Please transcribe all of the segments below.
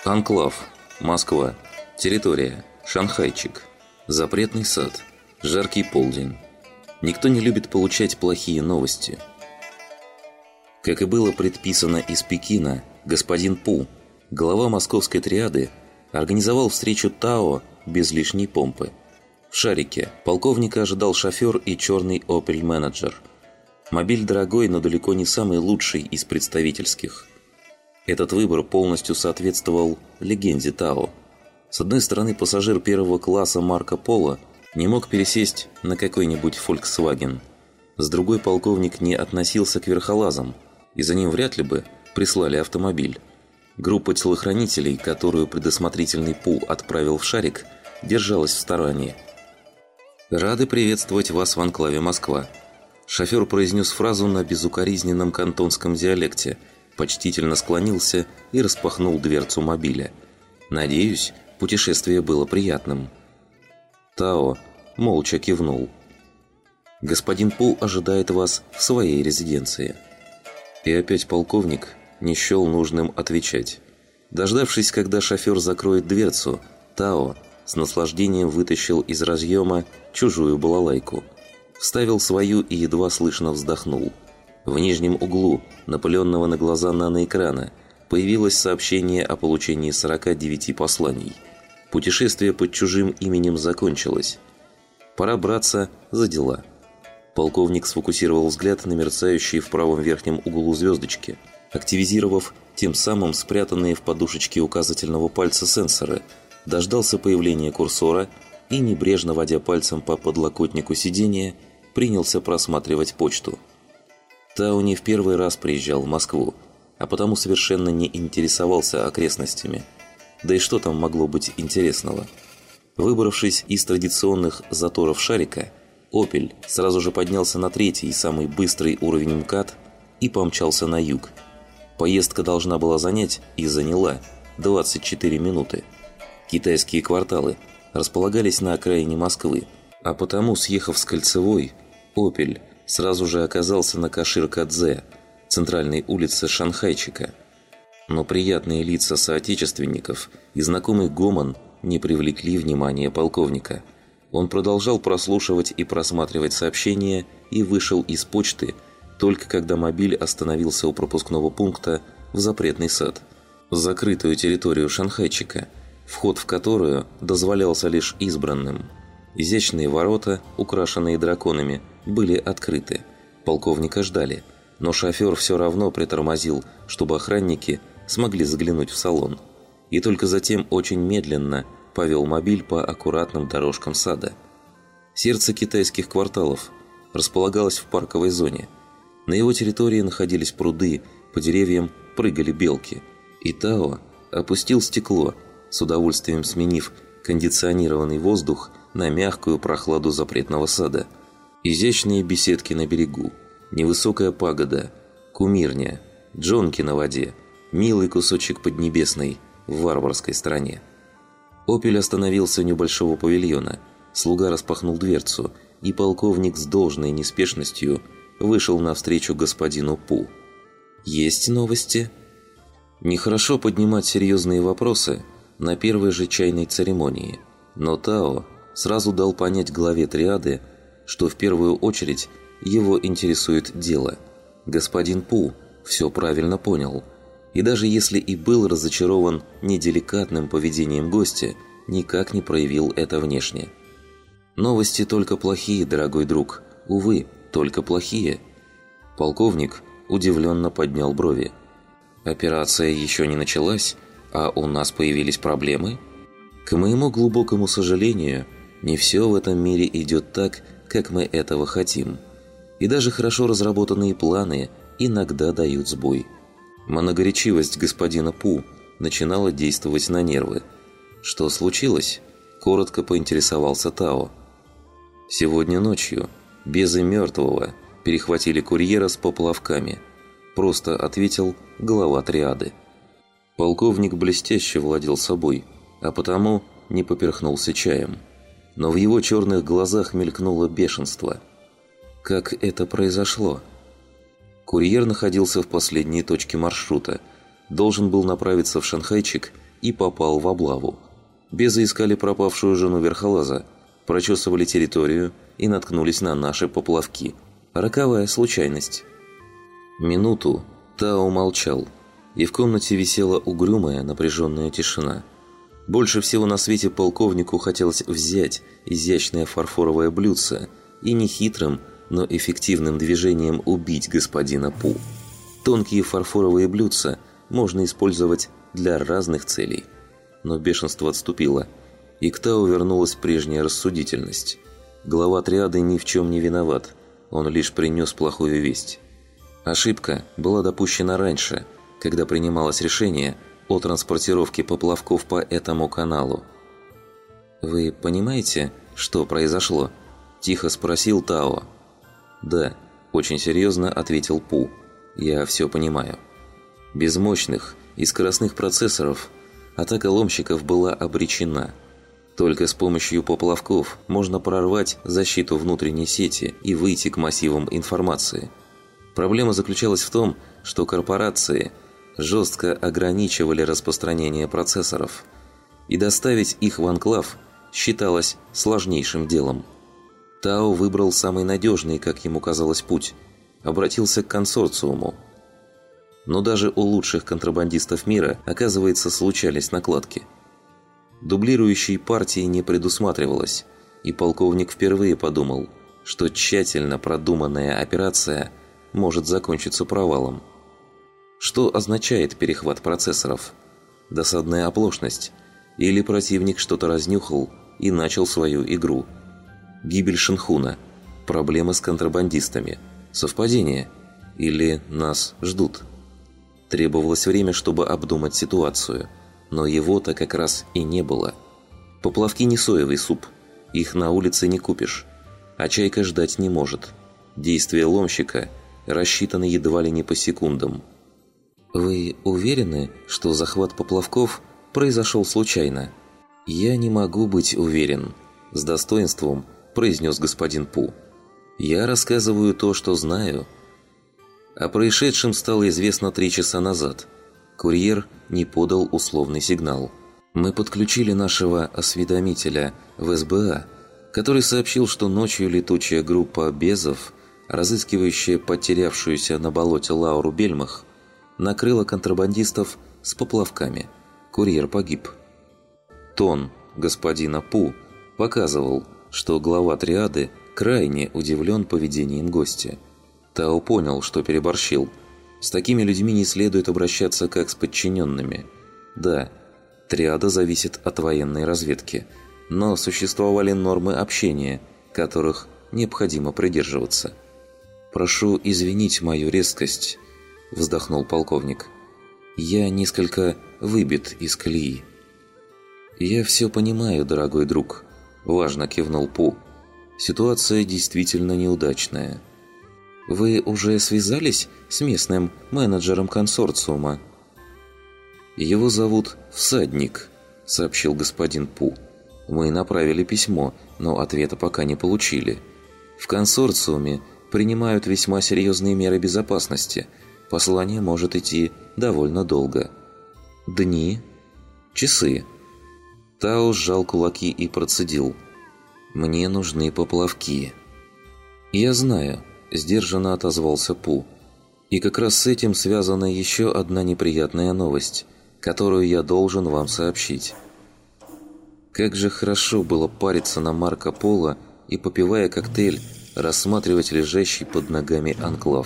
Анклав. Москва. Территория. Шанхайчик. Запретный сад. Жаркий полдень. Никто не любит получать плохие новости. Как и было предписано из Пекина, господин Пу, глава московской триады, организовал встречу Тао без лишней помпы. В «Шарике» полковника ожидал шофер и черный Opel Manager. Мобиль дорогой, но далеко не самый лучший из представительских. Этот выбор полностью соответствовал легенде Тао. С одной стороны, пассажир первого класса Марко Поло не мог пересесть на какой-нибудь Volkswagen. С другой, полковник не относился к верхолазам, и за ним вряд ли бы прислали автомобиль. Группа телохранителей, которую предусмотрительный Пу отправил в «Шарик», держалась в стороне. «Рады приветствовать вас в анклаве Москва». Шофер произнес фразу на безукоризненном кантонском диалекте, почтительно склонился и распахнул дверцу мобиля. «Надеюсь, путешествие было приятным». Тао молча кивнул. «Господин Пу ожидает вас в своей резиденции». И опять полковник не счел нужным отвечать. Дождавшись, когда шофер закроет дверцу, Тао с наслаждением вытащил из разъема чужую балалайку. Вставил свою и едва слышно вздохнул. В нижнем углу, напыленного на глаза наноэкрана, появилось сообщение о получении 49 посланий. Путешествие под чужим именем закончилось. Пора браться за дела. Полковник сфокусировал взгляд на мерцающие в правом верхнем углу звездочки, активизировав тем самым спрятанные в подушечке указательного пальца сенсоры, дождался появления курсора и, небрежно водя пальцем по подлокотнику сиденья, принялся просматривать почту. Тао не в первый раз приезжал в Москву, а потому совершенно не интересовался окрестностями. Да и что там могло быть интересного? Выбравшись из традиционных заторов «Шарика», «Опель» сразу же поднялся на третий, самый быстрый уровень МКАД и помчался на юг. Поездка должна была занять, и заняла, 24 минуты. Китайские кварталы располагались на окраине Москвы, а потому, съехав с Кольцевой, «Опель» сразу же оказался на Кашир-Кадзе, центральной улице Шанхайчика. Но приятные лица соотечественников и знакомый гомон не привлекли внимания полковника. Он продолжал прослушивать и просматривать сообщения и вышел из почты, только когда мобиль остановился у пропускного пункта в запретный сад, закрытую территорию Шанхайчика, вход в которую дозволялся лишь избранным. Изящные ворота, украшенные драконами, были открыты. Полковника ждали, но шофер все равно притормозил, чтобы охранники смогли заглянуть в салон. И только затем очень медленно повел мобиль по аккуратным дорожкам сада. Сердце китайских кварталов располагалось в парковой зоне. На его территории находились пруды, по деревьям прыгали белки. И Тао опустил стекло, с удовольствием сменив кондиционированный воздух на мягкую прохладу запретного сада. Изящные беседки на берегу, невысокая пагода, кумирня, джонки на воде, милый кусочек Поднебесной в варварской стране. «Опель» остановился у небольшого павильона, слуга распахнул дверцу, и полковник с должной неспешностью вышел навстречу господину Пу. «Есть новости?» Нехорошо поднимать серьезные вопросы на первой же чайной церемонии, но Тао сразу дал понять главе триады, что в первую очередь его интересует дело. Господин Пу все правильно понял, и даже если и был разочарован неделикатным поведением гостя, никак не проявил это внешне. «Новости только плохие, дорогой друг, увы, только плохие». Полковник удивленно поднял брови. «Операция еще не началась, а у нас появились проблемы?» «К моему глубокому сожалению, не все в этом мире идет так, как мы этого хотим. И даже хорошо разработанные планы иногда дают сбой». Многоречивость господина Пу начинала действовать на нервы. «Что случилось?» – коротко поинтересовался Тао. «Сегодня ночью безы мертвого перехватили курьера с поплавками», – просто ответил глава триады. Полковник блестяще владел собой, а потому не поперхнулся чаем. Но в его черных глазах мелькнуло бешенство. Как это произошло? Курьер находился в последней точке маршрута, должен был направиться в Шанхайчик и попал в облаву. Безы искали пропавшую жену Верхолаза, прочесывали территорию и наткнулись на наши поплавки. Роковая случайность. Минуту Тао молчал, и в комнате висела угрюмая напряженная тишина. Больше всего на свете полковнику хотелось взять изящное фарфоровое блюдце и нехитрым, но эффективным движением убить господина Пу. Тонкие фарфоровые блюдца можно использовать для разных целей. Но бешенство отступило, и к Тао вернулась прежняя рассудительность. Глава триады ни в чем не виноват, он лишь принес плохую весть. Ошибка была допущена раньше, когда принималось решение о транспортировке поплавков по этому каналу. «Вы понимаете, что произошло?» – тихо спросил Тао. «Да», – очень серьезно ответил Пу. «Я все понимаю». Без мощных и скоростных процессоров атака ломщиков была обречена. Только с помощью поплавков можно прорвать защиту внутренней сети и выйти к массивам информации. Проблема заключалась в том, что корпорации жестко ограничивали распространение процессоров, и доставить их в анклав считалось сложнейшим делом. Тао выбрал самый надежный, как ему казалось, путь, обратился к консорциуму. Но даже у лучших контрабандистов мира, оказывается, случались накладки. Дублирующей партии не предусматривалось, и полковник впервые подумал, что тщательно продуманная операция может закончиться провалом. Что означает перехват процессоров? Досадная оплошность? Или противник что-то разнюхал и начал свою игру? Гибель Шинхуна? Проблемы с контрабандистами? Совпадение? Или нас ждут? Требовалось время, чтобы обдумать ситуацию, но его-то как раз и не было. Поплавки не соевый суп, их на улице не купишь, а чайка ждать не может. Действия ломщика рассчитаны едва ли не по секундам. «Вы уверены, что захват поплавков произошел случайно?» «Я не могу быть уверен», – с достоинством произнес господин Пу. «Я рассказываю то, что знаю». О происшедшем стало известно 3 часа назад. Курьер не подал условный сигнал. Мы подключили нашего осведомителя в СБА, который сообщил, что ночью летучая группа безов, разыскивающая потерявшуюся на болоте Лауру Бельмах, накрыла контрабандистов с поплавками. Курьер погиб. Тон господина Пу показывал, что глава триады крайне удивлен поведением гостя. Тао понял, что переборщил. С такими людьми не следует обращаться как с подчиненными. Да, триада зависит от военной разведки, но существовали нормы общения, которых необходимо придерживаться. «Прошу извинить мою резкость», – вздохнул полковник. «Я несколько выбит из колеи». «Я все понимаю, дорогой друг», – важно кивнул Пу. «Ситуация действительно неудачная». «Вы уже связались с местным менеджером консорциума?» «Его зовут Всадник», – сообщил господин Пу. «Мы направили письмо, но ответа пока не получили. В консорциуме принимают весьма серьезные меры безопасности. Послание может идти довольно долго». «Дни? Часы?» Тао сжал кулаки и процедил. «Мне нужны поплавки». «Я знаю», – сдержанно отозвался Пу. «И как раз с этим связана еще одна неприятная новость, которую я должен вам сообщить». Как же хорошо было париться на Марко Поло и, попивая коктейль, рассматривать лежащий под ногами анклав.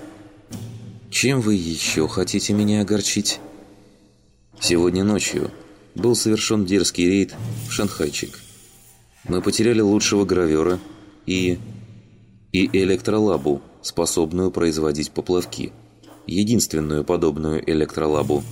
«Чем вы еще хотите меня огорчить?» «Сегодня ночью был совершен дерзкий рейд в Шанхайчик. Мы потеряли лучшего гравера и электролабу, способную производить поплавки. Единственную подобную электролабу».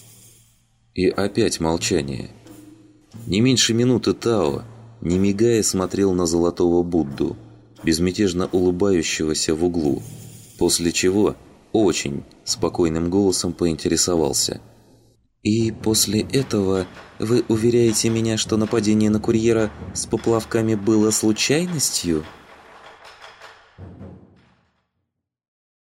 И опять молчание. Не меньше минуты Тао, не мигая, смотрел на золотого Будду, безмятежно улыбающегося в углу, после чего очень спокойным голосом поинтересовался. «И после этого вы уверяете меня, что нападение на курьера с поплавками было случайностью?»